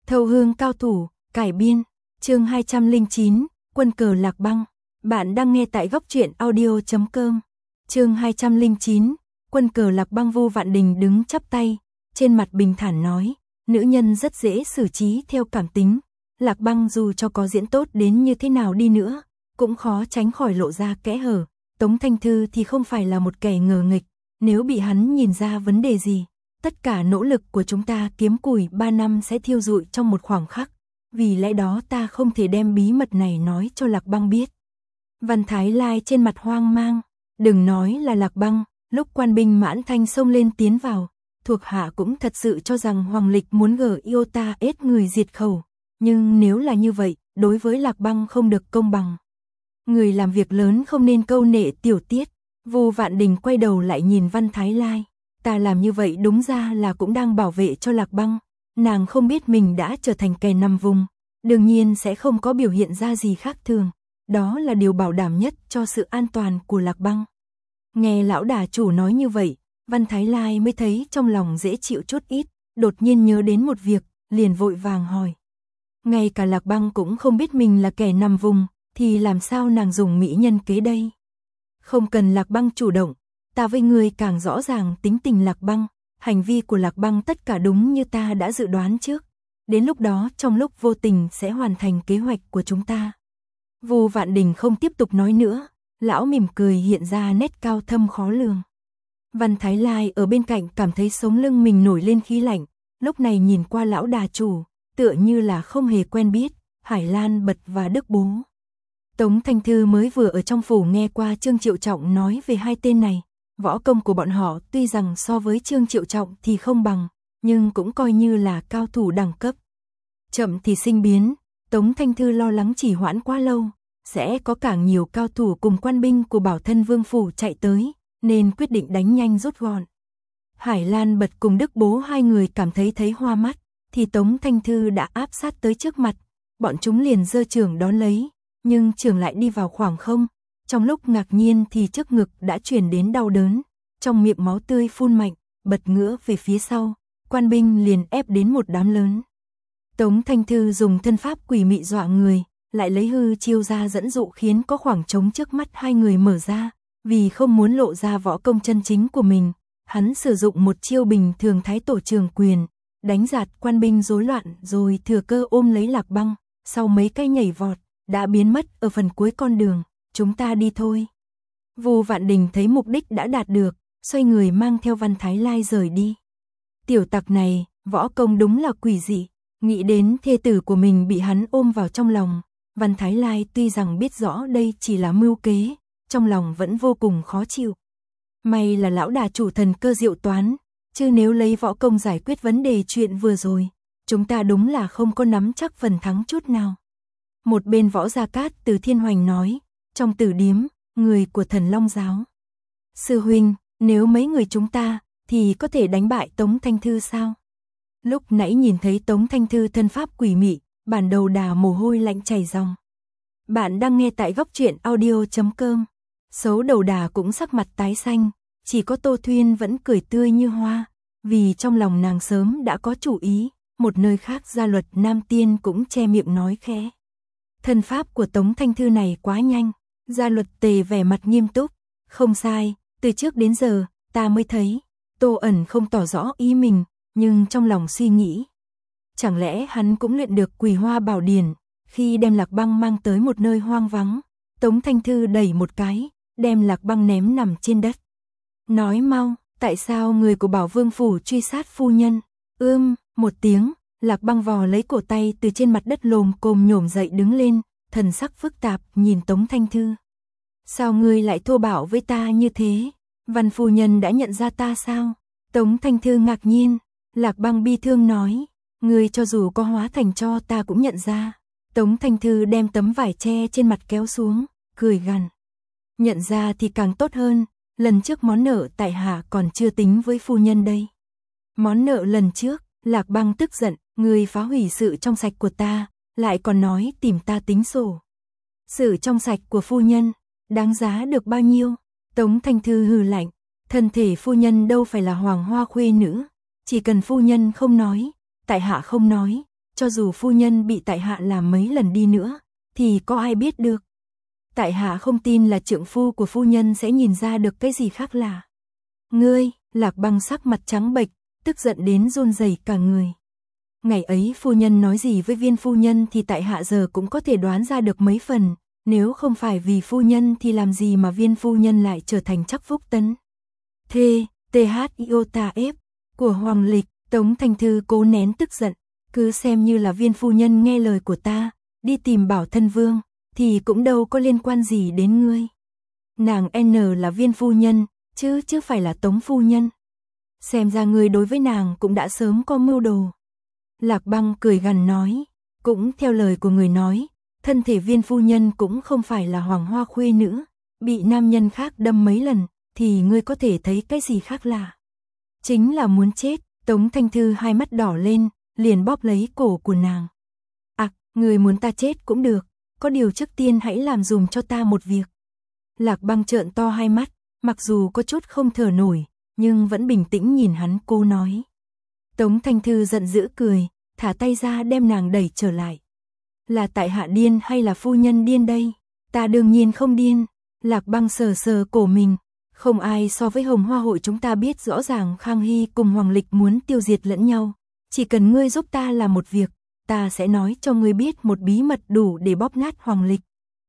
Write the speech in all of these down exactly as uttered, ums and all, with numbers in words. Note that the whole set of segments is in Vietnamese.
Thâu hương cao thủ, cải biên, chương hai trăm lẻ chín, quân cờ lạc băng. Bạn đang nghe tại góc truyện audio chấm com. Chương hai trăm lẻ chín, quân cờ lạc băng. Vu Vạn Đình đứng chắp tay, trên mặt bình thản nói, nữ nhân rất dễ xử trí theo cảm tính. Lạc băng dù cho có diễn tốt đến như thế nào đi nữa, cũng khó tránh khỏi lộ ra kẽ hở. Tống Thanh Thư thì không phải là một kẻ ngờ nghịch, nếu bị hắn nhìn ra vấn đề gì, tất cả nỗ lực của chúng ta kiếm củi ba năm sẽ thiêu rụi trong một khoảng khắc. Vì lẽ đó ta không thể đem bí mật này nói cho Lạc băng biết. Văn Thái Lai trên mặt hoang mang, đừng nói là Lạc băng, lúc quan binh Mãn Thanh xông lên tiến vào, thuộc hạ cũng thật sự cho rằng Hoàng Lịch muốn gở yêu ta ết người diệt khẩu. Nhưng nếu là như vậy, đối với Lạc băng không được công bằng. Người làm việc lớn không nên câu nệ tiểu tiết. Vu Vạn Đình quay đầu lại nhìn Văn Thái Lai. Ta làm như vậy đúng ra là cũng đang bảo vệ cho Lạc băng. Nàng không biết mình đã trở thành kẻ nằm vùng, đương nhiên sẽ không có biểu hiện ra gì khác thường. Đó là điều bảo đảm nhất cho sự an toàn của Lạc băng. Nghe lão đà chủ nói như vậy, Văn Thái Lai mới thấy trong lòng dễ chịu chút ít, đột nhiên nhớ đến một việc, liền vội vàng hỏi. Ngay cả Lạc băng cũng không biết mình là kẻ nằm vùng, thì làm sao nàng dùng mỹ nhân kế đây? Không cần Lạc băng chủ động, ta với ngươi càng rõ ràng tính tình Lạc băng, hành vi của Lạc băng tất cả đúng như ta đã dự đoán trước. Đến lúc đó trong lúc vô tình sẽ hoàn thành kế hoạch của chúng ta. Vu Vạn Đình không tiếp tục nói nữa, lão mỉm cười hiện ra nét cao thâm khó lường. Văn Thái Lai ở bên cạnh cảm thấy sống lưng mình nổi lên khí lạnh, lúc này nhìn qua lão đà chủ, tựa như là không hề quen biết, Hải Lan Bật và Đức Bố. Tống Thanh Thư mới vừa ở trong phủ nghe qua Trương Triệu Trọng nói về hai tên này, võ công của bọn họ tuy rằng so với Trương Triệu Trọng thì không bằng, nhưng cũng coi như là cao thủ đẳng cấp. Chậm thì sinh biến, Tống Thanh Thư lo lắng chỉ hoãn quá lâu, sẽ có càng nhiều cao thủ cùng quan binh của Bảo Thân Vương phủ chạy tới, nên quyết định đánh nhanh rút gọn. Hải Lan Bật cùng Đức Bố hai người cảm thấy thấy hoa mắt, thì Tống Thanh Thư đã áp sát tới trước mặt, bọn chúng liền giơ chưởng đón lấy, nhưng chưởng lại đi vào khoảng không. Trong lúc ngạc nhiên thì trước ngực đã truyền đến đau đớn, trong miệng máu tươi phun mạnh, Bật ngửa về phía sau, quan binh liền ép đến một đám lớn. Tống Thanh Thư dùng thân pháp quỷ mị dọa người, lại lấy hư chiêu ra dẫn dụ khiến có khoảng trống trước mắt hai người mở ra, vì không muốn lộ ra võ công chân chính của mình, hắn sử dụng một chiêu bình thường thái tổ trường quyền, đánh giạt quan binh rối loạn rồi thừa cơ ôm lấy Lạc băng, sau mấy cái nhảy vọt, đã biến mất ở phần cuối con đường. Chúng ta đi thôi. Vu Vạn Đình thấy mục đích đã đạt được, xoay người mang theo Văn Thái Lai rời đi. Tiểu tặc này, võ công đúng là quỷ dị, nghĩ đến thê tử của mình bị hắn ôm vào trong lòng, Văn Thái Lai tuy rằng biết rõ đây chỉ là mưu kế, trong lòng vẫn vô cùng khó chịu. May là lão đà chủ thần cơ diệu toán, chứ nếu lấy võ công giải quyết vấn đề chuyện vừa rồi, chúng ta đúng là không có nắm chắc phần thắng chút nào. Một bên Võ Gia Cát từ Thiên Hoành nói, trong tử điếm, người của Thần Long giáo. Sư huynh, nếu mấy người chúng ta, thì có thể đánh bại Tống Thanh Thư sao? Lúc nãy nhìn thấy Tống Thanh Thư thân pháp quỷ mị, bản đầu đà mồ hôi lạnh chảy ròng. Bạn đang nghe tại góc truyện audio chấm com. Xấu đầu đà cũng sắc mặt tái xanh, chỉ có Tô Thuyên vẫn cười tươi như hoa, vì trong lòng nàng sớm đã có chủ ý. Một nơi khác Gia Luật Nam Tiên cũng che miệng nói khẽ. Thân pháp của Tống Thanh Thư này quá nhanh. Gia Luật Tề vẻ mặt nghiêm túc. Không sai, từ trước đến giờ, ta mới thấy. Tô Ẩn không tỏ rõ ý mình, nhưng trong lòng suy nghĩ. Chẳng lẽ hắn cũng luyện được Quỳ Hoa Bảo Điển, khi đem Lạc băng mang tới một nơi hoang vắng. Tống Thanh Thư đẩy một cái, đem Lạc băng ném nằm trên đất. Nói mau, tại sao người của Bảo Vương phủ truy sát phu nhân? Ưm, một tiếng, Lạc băng vò lấy cổ tay từ trên mặt đất lồm cồm nhổm dậy đứng lên, thần sắc phức tạp nhìn Tống Thanh Thư. Sao ngươi lại thô bạo với ta như thế? Văn phu nhân đã nhận ra ta sao? Tống Thanh Thư ngạc nhiên, Lạc băng bi thương nói, ngươi cho dù có hóa thành cho ta cũng nhận ra. Tống Thanh Thư đem tấm vải che trên mặt kéo xuống, cười gằn. Nhận ra thì càng tốt hơn, lần trước món nợ tại hạ còn chưa tính với phu nhân đây. Món nợ lần trước, Lạc băng tức giận, ngươi phá hủy sự trong sạch của ta, lại còn nói tìm ta tính sổ. Sự trong sạch của phu nhân, đáng giá được bao nhiêu? Tống Thanh Thư hừ lạnh, thân thể phu nhân đâu phải là hoàng hoa khuê nữ, chỉ cần phu nhân không nói, tại hạ không nói, cho dù phu nhân bị tại hạ làm mấy lần đi nữa, thì có ai biết được. Tại hạ không tin là trượng phu của phu nhân sẽ nhìn ra được cái gì khác lạ. Ngươi, Lạc Băng sắc mặt trắng bệch, tức giận đến run rẩy cả người. Ngày ấy phu nhân nói gì với Viên phu nhân thì tại hạ giờ cũng có thể đoán ra được mấy phần, nếu không phải vì phu nhân thì làm gì mà Viên phu nhân lại trở thành Trắc Phúc Tấn. Thê, tê hát iota ép, của Hoàng Lịch. Tống Thanh Thư cố nén tức giận, cứ xem như là Viên phu nhân nghe lời của ta, đi tìm Bảo Thân Vương, thì cũng đâu có liên quan gì đến ngươi. Nàng N là Viên phu nhân, chứ chứ phải là Tống phu nhân. Xem ra ngươi đối với nàng cũng đã sớm có mưu đồ. Lạc Băng cười gằn nói, cũng theo lời của người nói, thân thể Viên phu nhân cũng không phải là hoàng hoa khuê nữ, bị nam nhân khác đâm mấy lần, thì ngươi có thể thấy cái gì khác lạ. Chính là muốn chết. Tống Thanh Thư hai mắt đỏ lên, liền bóp lấy cổ của nàng. À, người muốn ta chết cũng được, có điều trước tiên hãy làm dùm cho ta một việc. Lạc Băng trợn to hai mắt, mặc dù có chút không thở nổi, nhưng vẫn bình tĩnh nhìn hắn cô nói. Tống Thanh Thư giận dữ cười, thả tay ra đem nàng đẩy trở lại. Là tại hạ điên hay là phu nhân điên đây? Ta đương nhiên không điên. Lạc Băng sờ sờ cổ mình. Không ai so với Hồng Hoa hội chúng ta biết rõ ràng Khang Hy cùng Hoàng Lịch muốn tiêu diệt lẫn nhau. Chỉ cần ngươi giúp ta làm một việc, ta sẽ nói cho ngươi biết một bí mật đủ để bóp nát Hoàng Lịch.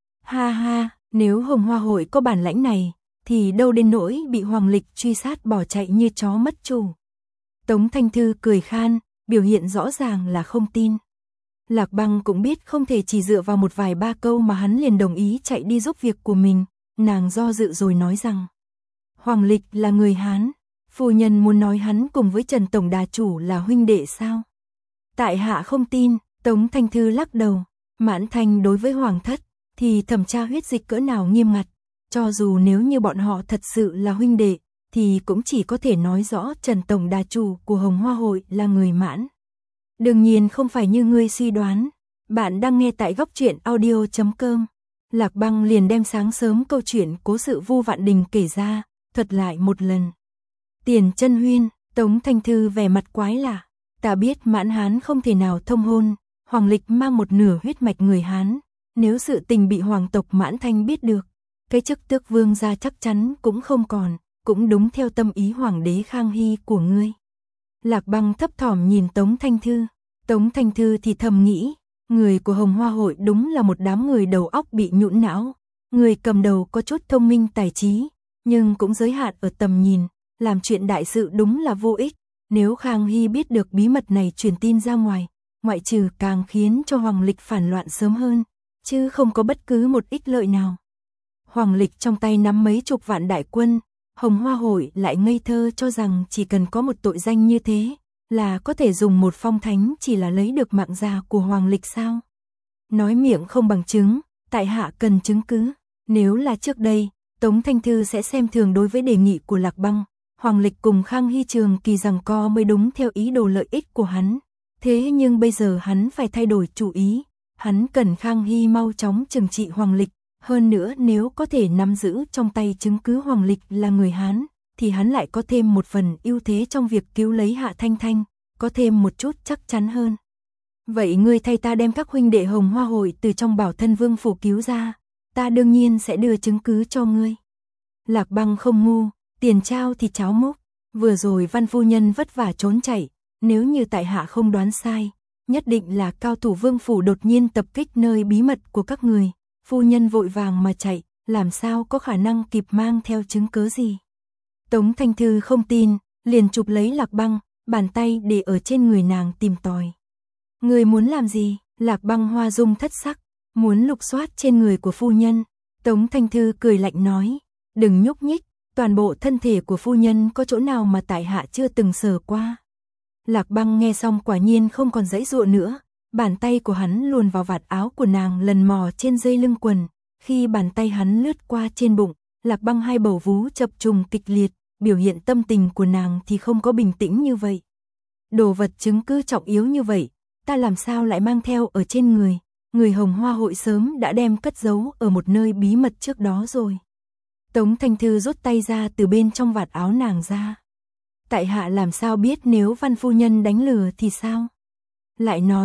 Ha ha, nếu Hồng Hoa hội có bản lãnh này, thì đâu đến nỗi bị Hoàng Lịch truy sát bỏ chạy như chó mất chủ. Tống Thanh Thư cười khan, biểu hiện rõ ràng là không tin. Lạc Băng cũng biết không thể chỉ dựa vào một vài ba câu mà hắn liền đồng ý chạy đi giúp việc của mình. Nàng do dự rồi nói rằng, Hoàng Lịch là người Hán, phu nhân muốn nói hắn cùng với Trần Tổng Đà Chủ là huynh đệ sao? Tại hạ không tin. Tống Thanh Thư lắc đầu. Mãn Thanh đối với Hoàng thất thì thẩm tra huyết dịch cỡ nào nghiêm ngặt, cho dù nếu như bọn họ thật sự là huynh đệ, thì cũng chỉ có thể nói rõ Trần Tổng Đà Chủ của Hồng Hoa hội là người Mãn. Đương nhiên không phải như ngươi suy đoán. Bạn đang nghe tại góc truyện audio chấm com. Lạc Băng liền đem sáng sớm câu chuyện cố sự Vu Vạn Đình kể ra, thuật lại một lần. Tiền Chân Huyên, Tống Thanh Thư vẻ mặt quái lạ. Ta biết Mãn Hán không thể nào thông hôn, Hoàng Lịch mang một nửa huyết mạch người Hán, nếu sự tình bị hoàng tộc Mãn Thanh biết được, cái chức tước vương gia chắc chắn cũng không còn, cũng đúng theo tâm ý hoàng đế Khang Hy của ngươi. Lạc Băng thấp thỏm nhìn Tống Thanh Thư. Tống Thanh Thư thì thầm nghĩ, người của Hồng Hoa hội đúng là một đám người đầu óc bị nhũn não. Người cầm đầu có chút thông minh tài trí, nhưng cũng giới hạn ở tầm nhìn, làm chuyện đại sự đúng là vô ích. Nếu Khang Hy biết được bí mật này truyền tin ra ngoài, ngoại trừ càng khiến cho Hoàng Lịch phản loạn sớm hơn, chứ không có bất cứ một ích lợi nào. Hoàng Lịch trong tay nắm mấy chục vạn đại quân, Hồng Hoa hội lại ngây thơ cho rằng chỉ cần có một tội danh như thế, là có thể dùng một phong thánh chỉ là lấy được mạng già của Hoàng Lịch sao? Nói miệng không bằng chứng, tại hạ cần chứng cứ. Nếu là trước đây, Tống Thanh Thư sẽ xem thường đối với đề nghị của Lạc Băng. Hoàng Lịch cùng Khang Hy Trường kỳ giằng co mới đúng theo ý đồ lợi ích của hắn. Thế nhưng bây giờ hắn phải thay đổi chủ ý. Hắn cần Khang Hy mau chóng trừng trị Hoàng Lịch. Hơn nữa nếu có thể nắm giữ trong tay chứng cứ Hoàng Lịch là người Hán, thì hắn lại có thêm một phần ưu thế trong việc cứu lấy Hạ Thanh Thanh, có thêm một chút chắc chắn hơn. Vậy ngươi thay ta đem các huynh đệ Hồng Hoa hội từ trong Bảo Thân Vương phủ cứu ra, ta đương nhiên sẽ đưa chứng cứ cho ngươi. Lạc Băng không ngu, tiền trao thì cháo múc, vừa rồi Văn phu nhân vất vả trốn chạy, nếu như tại hạ không đoán sai, nhất định là cao thủ Vương phủ đột nhiên tập kích nơi bí mật của các người, phu nhân vội vàng mà chạy, làm sao có khả năng kịp mang theo chứng cứ gì. Tống Thanh Thư không tin, liền chụp lấy Lạc Băng, bàn tay để ở trên người nàng tìm tòi. Người muốn làm gì? Lạc Băng hoa dung thất sắc, muốn lục soát trên người của phu nhân. Tống Thanh Thư cười lạnh nói, đừng nhúc nhích, toàn bộ thân thể của phu nhân có chỗ nào mà tại hạ chưa từng sờ qua. Lạc Băng nghe xong quả nhiên không còn giãy giụa nữa, bàn tay của hắn luồn vào vạt áo của nàng lần mò trên dây lưng quần, khi bàn tay hắn lướt qua trên bụng, Lạc Băng hai bầu vú chập trùng kịch liệt, biểu hiện tâm tình của nàng thì không có bình tĩnh như vậy. Đồ vật chứng cứ trọng yếu như vậy, ta làm sao lại mang theo ở trên người, người Hồng Hoa hội sớm đã đem cất giấu ở một nơi bí mật trước đó rồi. Tống Thanh Thư rút tay ra từ bên trong vạt áo nàng ra. Tại hạ làm sao biết nếu Văn phu nhân đánh lừa thì sao? Lại nói,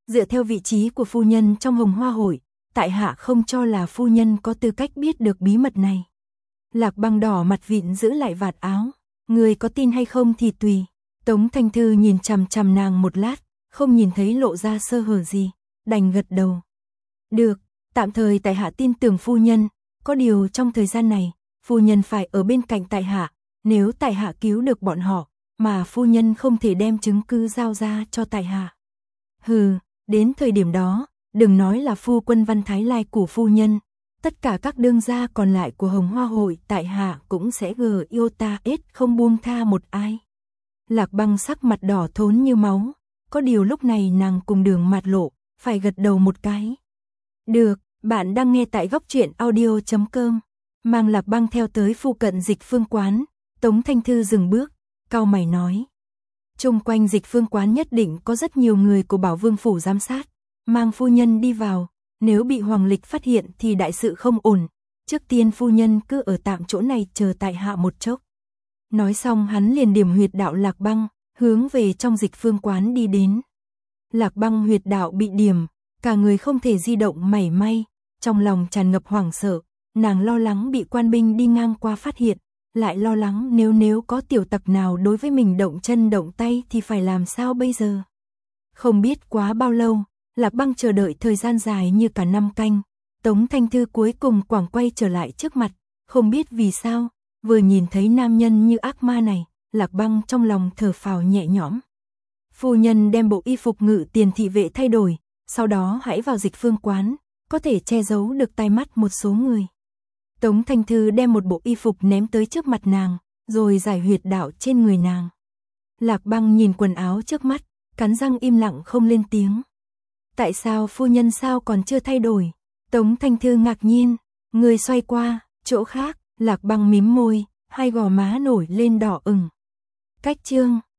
Dựa theo vị trí của phu nhân trong Hồng Hoa hội, tại hạ không cho là phu nhân có tư cách biết được bí mật này. Lạc Băng đỏ mặt vịn giữ lại vạt áo, người có tin hay không thì tùy. Tống Thanh Thư nhìn chằm chằm nàng một lát, không nhìn thấy lộ ra sơ hở gì, đành gật đầu. Được, tạm thời tại hạ tin tưởng phu nhân, có điều trong thời gian này, phu nhân phải ở bên cạnh tại hạ, nếu tại hạ cứu được bọn họ, mà phu nhân không thể đem chứng cứ giao ra cho tại hạ. Hừ, đến thời điểm đó, đừng nói là phu quân Văn Thái Lai của phu nhân, tất cả các đương gia còn lại của Hồng Hoa hội tại hạ cũng sẽ gờ yêu ta ết không buông tha một ai. Lạc Băng sắc mặt đỏ thốn như máu, có điều lúc này nàng cùng Đường Mạt Lộ, phải gật đầu một cái. Được, bạn đang nghe tại góc truyện audio chấm com. Mang Lạc Băng theo tới phu cận Dịch Phương quán, Tống Thanh Thư dừng bước, cau mày nói. Chung quanh Dịch Phương quán nhất định có rất nhiều người của Bảo Vương phủ giám sát, mang phu nhân đi vào, nếu bị Hoàng Lịch phát hiện thì đại sự không ổn, trước tiên phu nhân cứ ở tạm chỗ này chờ tại hạ một chốc. Nói xong hắn liền điểm huyệt đạo Lạc Băng, hướng về trong Dịch Phương quán đi đến. Lạc Băng huyệt đạo bị điểm, cả người không thể di động mảy may, trong lòng tràn ngập hoảng sợ, nàng lo lắng bị quan binh đi ngang qua phát hiện, lại lo lắng nếu nếu có tiểu tặc nào đối với mình động chân động tay thì phải làm sao bây giờ. Không biết quá bao lâu, Lạc Băng chờ đợi thời gian dài như cả năm canh, Tống Thanh Thư cuối cùng quẳng quay trở lại trước mặt, không biết vì sao, vừa nhìn thấy nam nhân như ác ma này, Lạc Băng trong lòng thở phào nhẹ nhõm. Phu nhân đem bộ y phục ngự tiền thị vệ thay đổi, sau đó hãy vào Dịch Phương quán, có thể che giấu được tai mắt một số người. Tống Thanh Thư đem một bộ y phục ném tới trước mặt nàng, rồi giải huyệt đạo trên người nàng. Lạc Băng nhìn quần áo trước mắt, cắn răng im lặng không lên tiếng. Tại sao phu nhân sao còn chưa thay đổi? Tống Thanh Thư ngạc nhiên, người xoay qua, chỗ khác, Lạc Băng mím môi, hai gò má nổi lên đỏ ửng. Cách chương